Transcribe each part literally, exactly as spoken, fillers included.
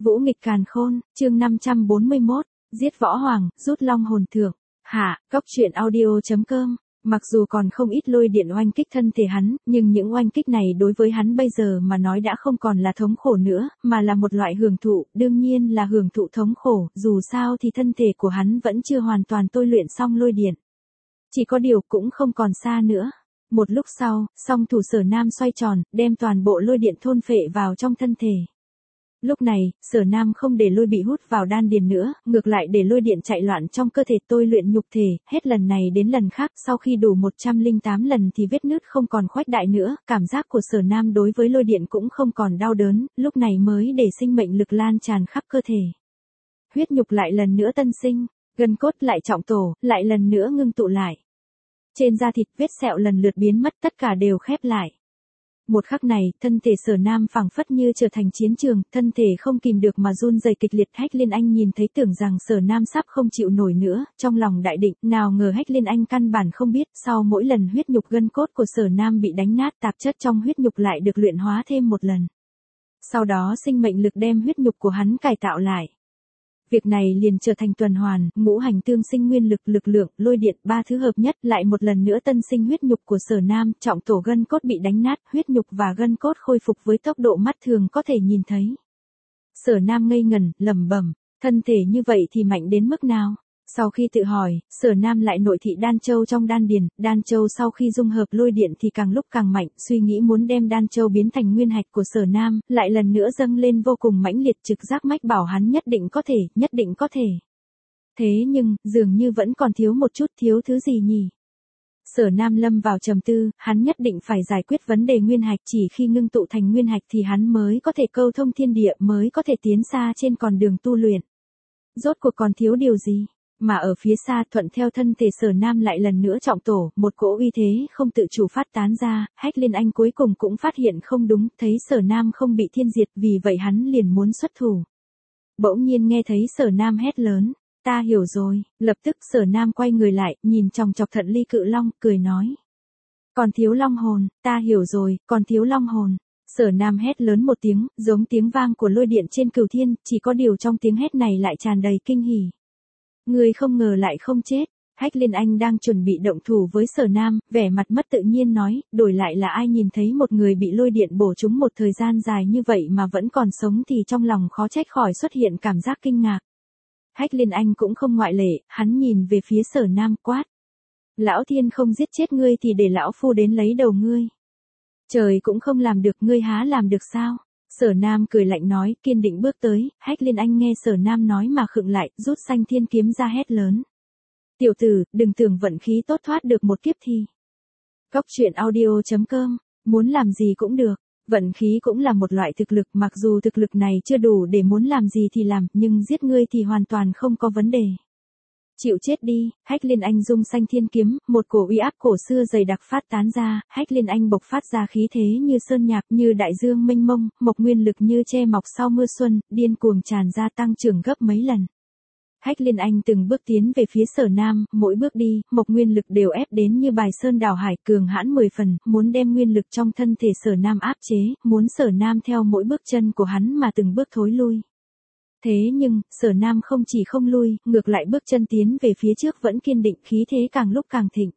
Vũ nghịch càn khôn, chương năm trăm bốn mươi mốt, giết võ hoàng, rút long hồn thượng. Hạ, Cốc truyện audio.com. Mặc dù còn không ít lôi điện oanh kích thân thể hắn, nhưng những oanh kích này đối với hắn bây giờ mà nói đã không còn là thống khổ nữa, mà là một loại hưởng thụ, đương nhiên là hưởng thụ thống khổ, dù sao thì thân thể của hắn vẫn chưa hoàn toàn tôi luyện xong lôi điện. Chỉ có điều cũng không còn xa nữa. Một lúc sau, song thủ Sở Nam xoay tròn, đem toàn bộ lôi điện thôn phệ vào trong thân thể. Lúc này, Sở Nam không để lôi bị hút vào đan điền nữa, ngược lại để lôi điện chạy loạn trong cơ thể tôi luyện nhục thể, hết lần này đến lần khác, sau khi đủ một trăm lẻ tám lần thì vết nứt không còn khuếch đại nữa, cảm giác của Sở Nam đối với lôi điện cũng không còn đau đớn, lúc này mới để sinh mệnh lực lan tràn khắp cơ thể. Huyết nhục lại lần nữa tân sinh, gân cốt lại trọng tổ, lại lần nữa ngưng tụ lại. Trên da thịt vết sẹo lần lượt biến mất, tất cả đều khép lại. Một khắc này, thân thể Sở Nam phảng phất như trở thành chiến trường, thân thể không kìm được mà run rẩy kịch liệt. Hách Liên Anh nhìn thấy tưởng rằng Sở Nam sắp không chịu nổi nữa, trong lòng đại định, nào ngờ Hách Liên Anh căn bản không biết, sau mỗi lần huyết nhục gân cốt của Sở Nam bị đánh nát, tạp chất trong huyết nhục lại được luyện hóa thêm một lần. Sau đó sinh mệnh lực đem huyết nhục của hắn cải tạo lại. Việc này liền trở thành tuần hoàn, ngũ hành tương sinh nguyên lực, lực lượng, lôi điện, ba thứ hợp nhất, lại một lần nữa tân sinh huyết nhục của Sở Nam, trọng tổ gân cốt bị đánh nát, huyết nhục và gân cốt khôi phục với tốc độ mắt thường có thể nhìn thấy. Sở Nam ngây ngẩn, lẩm bẩm, thân thể như vậy thì mạnh đến mức nào? Sau khi tự hỏi, Sở Nam lại nội thị đan châu trong đan điền, đan châu sau khi dung hợp lôi điện thì càng lúc càng mạnh, suy nghĩ muốn đem đan châu biến thành nguyên hạch của Sở Nam, lại lần nữa dâng lên vô cùng mãnh liệt, trực giác mách bảo hắn nhất định có thể, nhất định có thể. Thế nhưng, dường như vẫn còn thiếu một chút, thiếu thứ gì nhỉ? Sở Nam lâm vào trầm tư, hắn nhất định phải giải quyết vấn đề nguyên hạch, chỉ khi ngưng tụ thành nguyên hạch thì hắn mới có thể câu thông thiên địa, mới có thể tiến xa trên con đường tu luyện. Rốt cuộc còn thiếu điều gì? Mà ở phía xa, thuận theo thân thể Sở Nam lại lần nữa trọng tổ, một cỗ uy thế không tự chủ phát tán ra, Hách Liên Anh cuối cùng cũng phát hiện không đúng, thấy Sở Nam không bị thiên diệt, vì vậy hắn liền muốn xuất thủ. Bỗng nhiên nghe thấy Sở Nam hét lớn, ta hiểu rồi, lập tức Sở Nam quay người lại, nhìn chòng chọc Thận Ly Cự Long, cười nói. Còn thiếu long hồn, ta hiểu rồi, còn thiếu long hồn. Sở Nam hét lớn một tiếng, giống tiếng vang của lôi điện trên cửu thiên, chỉ có điều trong tiếng hét này lại tràn đầy kinh hỉ. Người không ngờ lại không chết. Hách Liên Anh đang chuẩn bị động thủ với Sở Nam, vẻ mặt mất tự nhiên nói, đổi lại là ai nhìn thấy một người bị lôi điện bổ trúng một thời gian dài như vậy mà vẫn còn sống thì trong lòng khó trách khỏi xuất hiện cảm giác kinh ngạc. Hách Liên Anh cũng không ngoại lệ, hắn nhìn về phía Sở Nam quát. Lão thiên không giết chết ngươi thì để lão phu đến lấy đầu ngươi. Trời cũng không làm được, ngươi há làm được sao? Sở Nam cười lạnh nói, kiên định bước tới. Hách Liên Anh nghe Sở Nam nói mà khựng lại, rút Sanh Thiên kiếm ra hét lớn. Tiểu tử, đừng tưởng vận khí tốt thoát được một kiếp thi. Cốc truyện audio.com, muốn làm gì cũng được, vận khí cũng là một loại thực lực, mặc dù thực lực này chưa đủ để muốn làm gì thì làm, nhưng giết ngươi thì hoàn toàn không có vấn đề. Chịu chết đi. Hách Liên Anh dung Sanh Thiên kiếm, một cổ uy áp cổ xưa dày đặc phát tán ra, Hách Liên Anh bộc phát ra khí thế như sơn nhạc, như đại dương mênh mông, mộc nguyên lực như che mọc sau mưa xuân, điên cuồng tràn ra tăng trưởng gấp mấy lần. Hách Liên Anh từng bước tiến về phía Sở Nam, mỗi bước đi, mộc nguyên lực đều ép đến như bài sơn đảo hải, cường hãn mười phần, muốn đem nguyên lực trong thân thể Sở Nam áp chế, muốn Sở Nam theo mỗi bước chân của hắn mà từng bước thối lui. Thế nhưng, Sở Nam không chỉ không lui, ngược lại bước chân tiến về phía trước vẫn kiên định, khí thế càng lúc càng thịnh.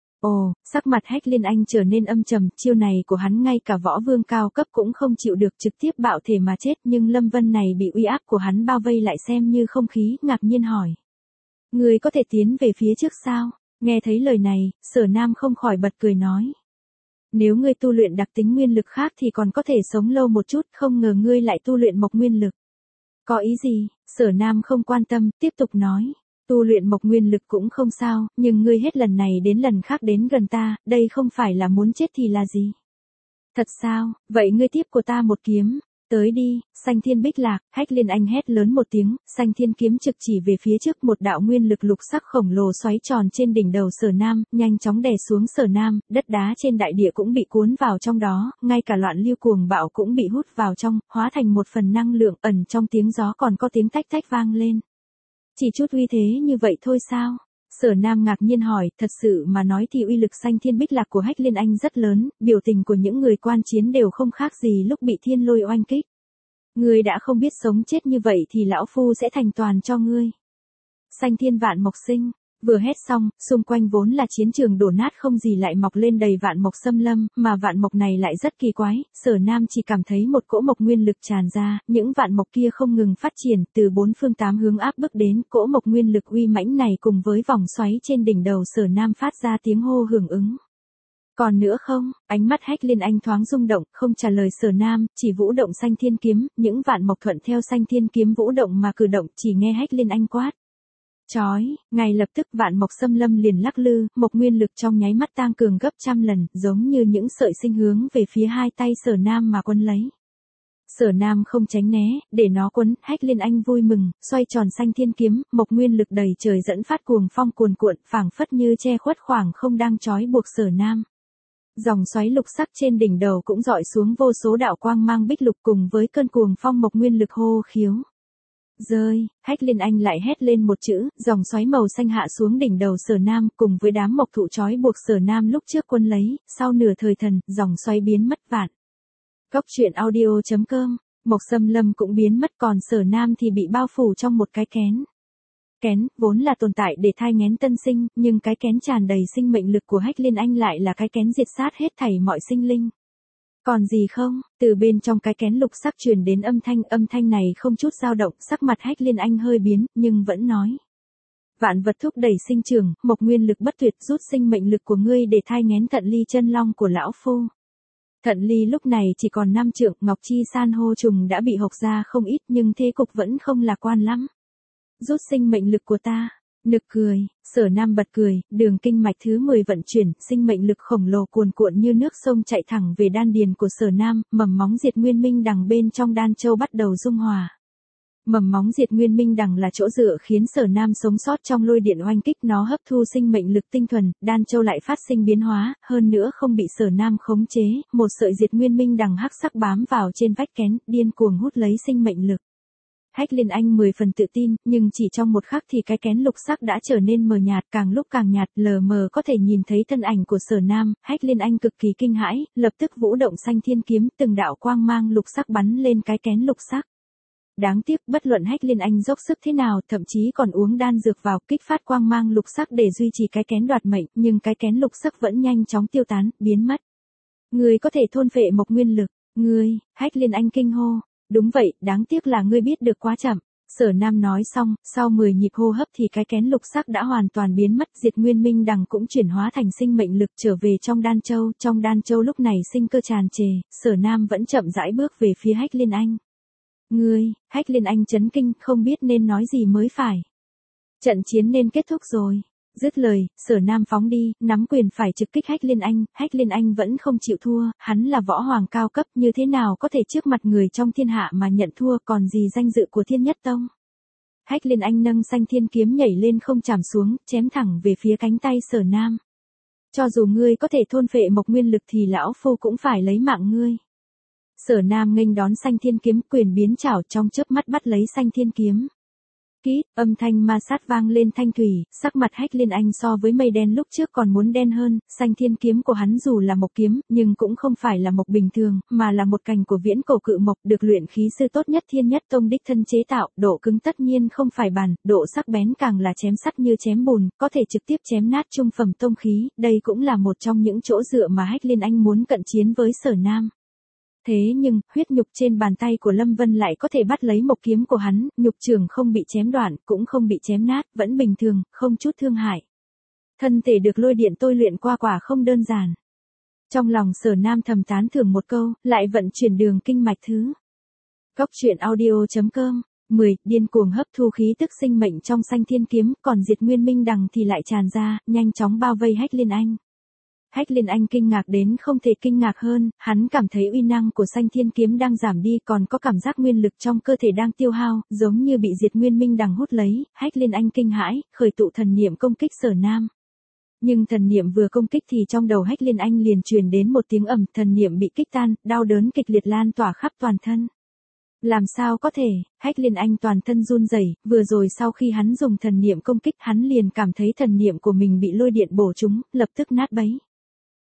Ồ, sắc mặt Hách Liên Anh trở nên âm trầm, chiêu này của hắn ngay cả võ vương cao cấp cũng không chịu được, trực tiếp bạo thể mà chết, nhưng Lâm Vân này bị uy áp của hắn bao vây lại xem như không khí, ngạc nhiên hỏi. Người có thể tiến về phía trước sao? Nghe thấy lời này, Sở Nam không khỏi bật cười nói. Nếu ngươi tu luyện đặc tính nguyên lực khác thì còn có thể sống lâu một chút, không ngờ ngươi lại tu luyện mộc nguyên lực. Có ý gì? Sở Nam không quan tâm, tiếp tục nói. Tu luyện mộc nguyên lực cũng không sao, nhưng ngươi hết lần này đến lần khác đến gần ta, đây không phải là muốn chết thì là gì? Thật sao? Vậy ngươi tiếp của ta một kiếm. Tới đi. Sanh Thiên Bích Lạc. Hách Liên Anh hét lớn một tiếng, Sanh Thiên kiếm trực chỉ về phía trước, một đạo nguyên lực lục sắc khổng lồ xoáy tròn trên đỉnh đầu Sở Nam, nhanh chóng đè xuống Sở Nam, đất đá trên đại địa cũng bị cuốn vào trong đó, ngay cả loạn lưu cuồng bạo cũng bị hút vào trong, hóa thành một phần năng lượng, ẩn trong tiếng gió còn có tiếng tách tách vang lên. Chỉ chút uy thế như vậy thôi sao? Sở Nam ngạc nhiên hỏi, thật sự mà nói thì uy lực Sanh Thiên Bích Lạc của Hách Liên Anh rất lớn, biểu tình của những người quan chiến đều không khác gì lúc bị thiên lôi oanh kích. Ngươi đã không biết sống chết như vậy thì lão phu sẽ thành toàn cho ngươi. Xanh thiên vạn mộc sinh. Vừa hét xong, xung quanh vốn là chiến trường đổ nát không gì lại mọc lên đầy vạn mộc xâm lâm, mà vạn mộc này lại rất kỳ quái, Sở Nam chỉ cảm thấy một cỗ mộc nguyên lực tràn ra, những vạn mộc kia không ngừng phát triển, từ bốn phương tám hướng áp bức đến, cỗ mộc nguyên lực uy mãnh này cùng với vòng xoáy trên đỉnh đầu Sở Nam phát ra tiếng hô hưởng ứng. Còn nữa không, ánh mắt Hách Liên Anh thoáng rung động, không trả lời Sở Nam, chỉ vũ động xanh thiên kiếm, những vạn mộc thuận theo xanh thiên kiếm vũ động mà cử động, chỉ nghe Hách Liên Anh quát. Chói, ngay lập tức vạn mộc xâm lâm liền lắc lư, mộc nguyên lực trong nháy mắt tăng cường gấp trăm lần, giống như những sợi sinh hướng về phía hai tay Sở Nam mà quấn lấy. Sở Nam không tránh né, để nó quấn, Hách Liên Anh vui mừng, xoay tròn xanh thiên kiếm, mộc nguyên lực đầy trời dẫn phát cuồng phong cuồn cuộn, phảng phất như che khuất khoảng không đang trói buộc Sở Nam. Dòng xoáy lục sắc trên đỉnh đầu cũng dọi xuống vô số đạo quang mang bích lục cùng với cơn cuồng phong mộc nguyên lực hô khiếu. Rơi, Hách Liên Anh lại hét lên một chữ, dòng xoáy màu xanh hạ xuống đỉnh đầu Sở Nam cùng với đám mộc thụ trói buộc Sở Nam lúc trước quân lấy, sau nửa thời thần, dòng xoáy biến mất vạn. Góc truyện audio chấm com, mộc xâm lâm cũng biến mất còn Sở Nam thì bị bao phủ trong một cái kén. Kén, vốn là tồn tại để thai nghén tân sinh, nhưng cái kén tràn đầy sinh mệnh lực của Hách Liên Anh lại là cái kén diệt sát hết thảy mọi sinh linh. Còn gì không, từ bên trong cái kén lục sắc truyền đến âm thanh, âm thanh này không chút dao động, sắc mặt Hách Liên Anh hơi biến, nhưng vẫn nói. Vạn vật thúc đẩy sinh trưởng, mộc nguyên lực bất tuyệt rút sinh mệnh lực của ngươi để thai nghén thận ly chân long của lão phu. Thận ly lúc này chỉ còn năm trượng, ngọc chi san hô trùng đã bị hộc ra không ít nhưng thế cục vẫn không lạc quan lắm. Rút sinh mệnh lực của ta. Nực cười, Sở Nam bật cười, đường kinh mạch thứ mười vận chuyển, sinh mệnh lực khổng lồ cuồn cuộn như nước sông chạy thẳng về đan điền của Sở Nam, mầm móng diệt nguyên minh đằng bên trong đan châu bắt đầu dung hòa. Mầm móng diệt nguyên minh đằng là chỗ dựa khiến Sở Nam sống sót trong lôi điện oanh kích, nó hấp thu sinh mệnh lực tinh thuần, đan châu lại phát sinh biến hóa, hơn nữa không bị Sở Nam khống chế, một sợi diệt nguyên minh đằng hắc sắc bám vào trên vách kén, điên cuồng hút lấy sinh mệnh lực. Hách Liên Anh mười phần tự tin, nhưng chỉ trong một khắc thì cái kén lục sắc đã trở nên mờ nhạt, càng lúc càng nhạt, lờ mờ có thể nhìn thấy thân ảnh của Sở Nam, Hách Liên Anh cực kỳ kinh hãi, lập tức vũ động xanh thiên kiếm, từng đạo quang mang lục sắc bắn lên cái kén lục sắc. Đáng tiếc, bất luận Hách Liên Anh dốc sức thế nào, thậm chí còn uống đan dược vào, kích phát quang mang lục sắc để duy trì cái kén đoạt mệnh, nhưng cái kén lục sắc vẫn nhanh chóng tiêu tán, biến mất. Ngươi có thể thôn phệ mộc nguyên lực, ngươi, Hách Liên Anh kinh hô. Đúng vậy, đáng tiếc là ngươi biết được quá chậm. Sở Nam nói xong, sau mười nhịp hô hấp thì cái kén lục sắc đã hoàn toàn biến mất, diệt nguyên minh đằng cũng chuyển hóa thành sinh mệnh lực trở về trong đan châu, trong đan châu lúc này sinh cơ tràn trề, Sở Nam vẫn chậm rãi bước về phía Hách Liên Anh. Ngươi, Hách Liên Anh chấn kinh, không biết nên nói gì mới phải. Trận chiến nên kết thúc rồi. Dứt lời, Sở Nam phóng đi, nắm quyền phải trực kích Hách Liên Anh, Hách Liên Anh vẫn không chịu thua, hắn là võ hoàng cao cấp, như thế nào có thể trước mặt người trong thiên hạ mà nhận thua, còn gì danh dự của Thiên Nhất Tông. Hách Liên Anh nâng xanh thiên kiếm nhảy lên không chạm xuống, chém thẳng về phía cánh tay Sở Nam. Cho dù ngươi có thể thôn phệ mộc nguyên lực thì lão phu cũng phải lấy mạng ngươi. Sở Nam nghênh đón xanh thiên kiếm, quyền biến chảo trong chớp mắt bắt lấy xanh thiên kiếm. Kít, âm thanh ma sát vang lên thanh thủy, sắc mặt Hách Liên Anh so với mây đen lúc trước còn muốn đen hơn, xanh thiên kiếm của hắn dù là mộc kiếm, nhưng cũng không phải là mộc bình thường, mà là một cành của viễn cổ cự mộc được luyện khí sư tốt nhất Thiên Nhất Tông đích thân chế tạo, độ cứng tất nhiên không phải bàn, độ sắc bén càng là chém sắt như chém bùn, có thể trực tiếp chém nát trung phẩm tông khí, đây cũng là một trong những chỗ dựa mà Hách Liên Anh muốn cận chiến với Sở Nam. Thế nhưng, huyết nhục trên bàn tay của Lâm Vân lại có thể bắt lấy mộc kiếm của hắn, nhục trường không bị chém đoạn, cũng không bị chém nát, vẫn bình thường, không chút thương hại. Thân thể được lôi điện tôi luyện qua quả không đơn giản. Trong lòng Sở Nam thầm tán thưởng một câu, lại vận chuyển đường kinh mạch thứ. Góc truyện audio chấm com, mười, điên cuồng hấp thu khí tức sinh mệnh trong xanh thiên kiếm, còn diệt nguyên minh đằng thì lại tràn ra, nhanh chóng bao vây Hách Liên Anh. Hách Liên Anh kinh ngạc đến không thể kinh ngạc hơn, hắn cảm thấy uy năng của xanh thiên kiếm đang giảm đi, còn có cảm giác nguyên lực trong cơ thể đang tiêu hao, giống như bị diệt nguyên minh đằng hút lấy, Hách Liên Anh kinh hãi, khởi tụ thần niệm công kích Sở Nam. Nhưng thần niệm vừa công kích thì trong đầu Hách Liên Anh liền truyền đến một tiếng ầm, thần niệm bị kích tan, đau đớn kịch liệt lan tỏa khắp toàn thân. Làm sao có thể, Hách Liên Anh toàn thân run rẩy, vừa rồi sau khi hắn dùng thần niệm công kích hắn liền cảm thấy thần niệm của mình bị lôi điện bổ trúng, lập tức nát bấy.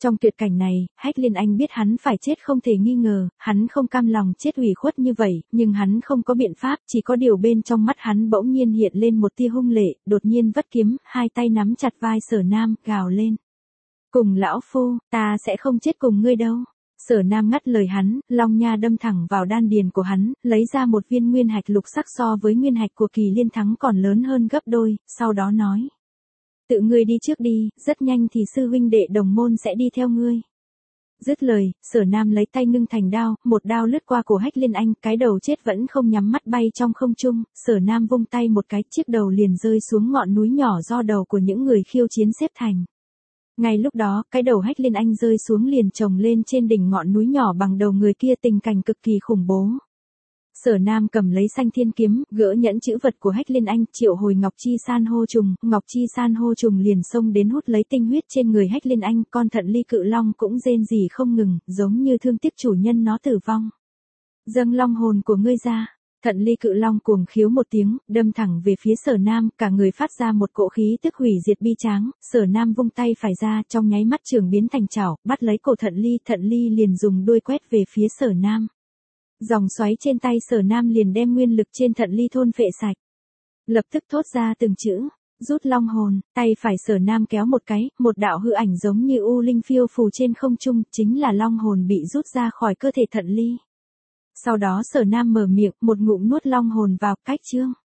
Trong tuyệt cảnh này, Hách Liên Anh biết hắn phải chết không thể nghi ngờ, hắn không cam lòng chết ủy khuất như vậy, nhưng hắn không có biện pháp, chỉ có điều bên trong mắt hắn bỗng nhiên hiện lên một tia hung lệ, đột nhiên vất kiếm, hai tay nắm chặt vai Sở Nam, gào lên. Cùng lão phu, ta sẽ không chết cùng ngươi đâu. Sở Nam ngắt lời hắn, long nha đâm thẳng vào đan điền của hắn, lấy ra một viên nguyên hạch lục sắc so với nguyên hạch của Kỳ Liên Thắng còn lớn hơn gấp đôi, sau đó nói. Tự ngươi đi trước đi, rất nhanh thì sư huynh đệ đồng môn sẽ đi theo ngươi. Dứt lời, Sở Nam lấy tay ngưng thành đao, một đao lướt qua cổ Hách Liên Anh, cái đầu chết vẫn không nhắm mắt bay trong không trung, Sở Nam vung tay một cái, chiếc đầu liền rơi xuống ngọn núi nhỏ do đầu của những người khiêu chiến xếp thành. Ngay lúc đó, cái đầu Hách Liên Anh rơi xuống liền chồng lên trên đỉnh ngọn núi nhỏ bằng đầu người kia, tình cảnh cực kỳ khủng bố. Sở Nam cầm lấy Xanh Thiên kiếm, gỡ nhẫn chữ vật của Hách Liên Anh, triệu hồi Ngọc Chi San hô trùng, Ngọc Chi San hô trùng liền xông đến hút lấy tinh huyết trên người Hách Liên Anh, con Thận Ly Cự Long cũng rên rỉ không ngừng, giống như thương tiếc chủ nhân nó tử vong. Dâng long hồn của ngươi ra. Thận Ly Cự Long cuồng khiếu một tiếng, đâm thẳng về phía Sở Nam, cả người phát ra một cỗ khí tức hủy diệt bi tráng, Sở Nam vung tay phải ra, trong nháy mắt trường biến thành chảo, bắt lấy cổ Thận Ly, Thận Ly liền dùng đuôi quét về phía Sở Nam. Dòng xoáy trên tay Sở Nam liền đem nguyên lực trên Thận Ly thôn phệ sạch. Lập tức thốt ra từng chữ, rút long hồn, tay phải Sở Nam kéo một cái, một đạo hư ảnh giống như u linh phiêu phù trên không trung, chính là long hồn bị rút ra khỏi cơ thể Thận Ly. Sau đó Sở Nam mở miệng, một ngụm nuốt long hồn vào, cách chương.